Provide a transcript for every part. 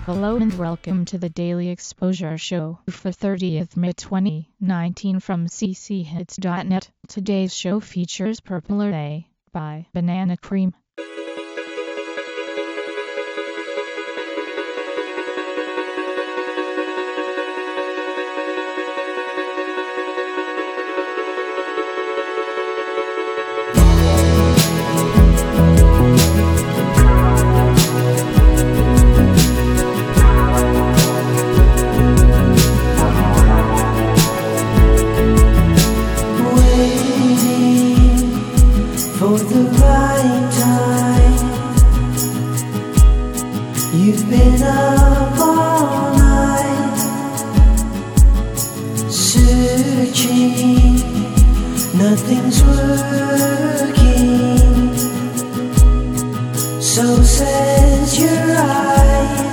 Hello and welcome to the Daily Exposure Show for 30th May 2019 from cchits.net. Today's show features Purple Day by Banana Cream. For the right time, you've been up all night, searching, nothing's working, so says your eyes.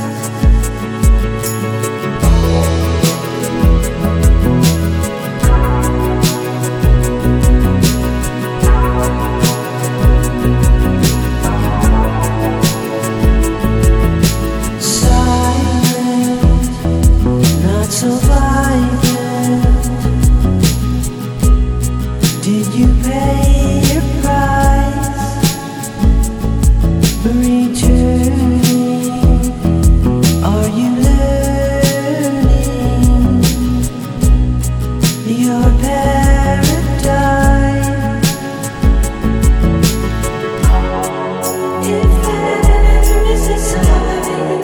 So vibrant, did you pay your price for returning? Are you learning your paradigm? If there is a sign,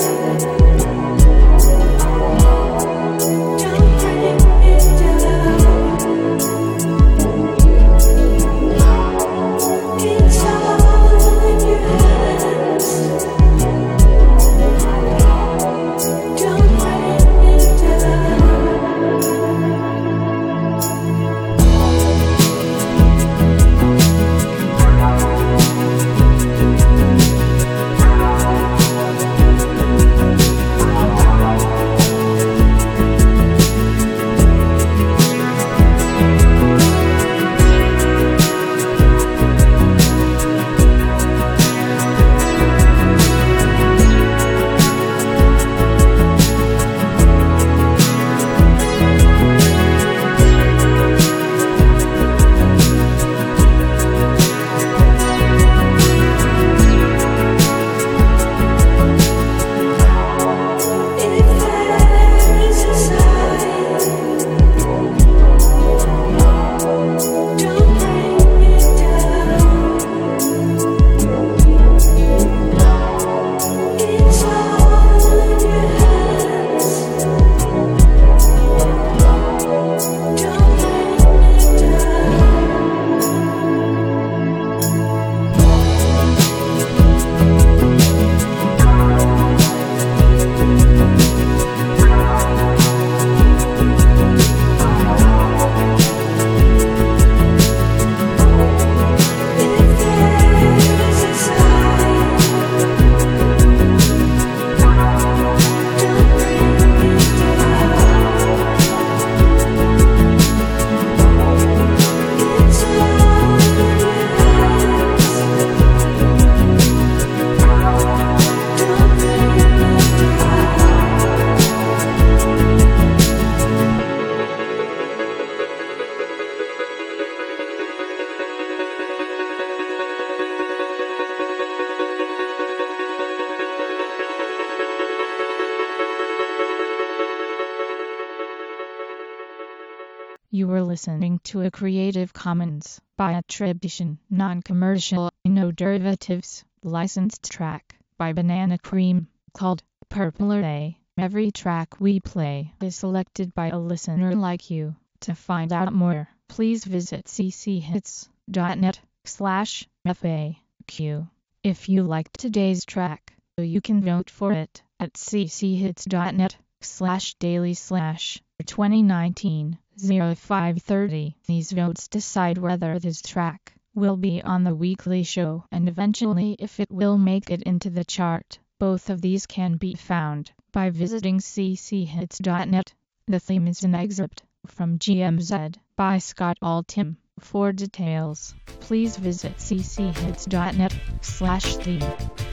You were listening to a Creative Commons by attribution, non-commercial, no derivatives, licensed track by Banana Cream called Purple Day. Every track we play is selected by a listener like you. To find out more, please visit cchits.net/FAQ. If you liked today's track, you can vote for it at cchits.net/daily/2019. 0530. These votes decide whether this track will be on the weekly show and eventually if it will make it into the chart. Both of these can be found by visiting cchits.net. The theme is an excerpt from GMZ by Scott Altham. For details, please visit cchits.net/theme.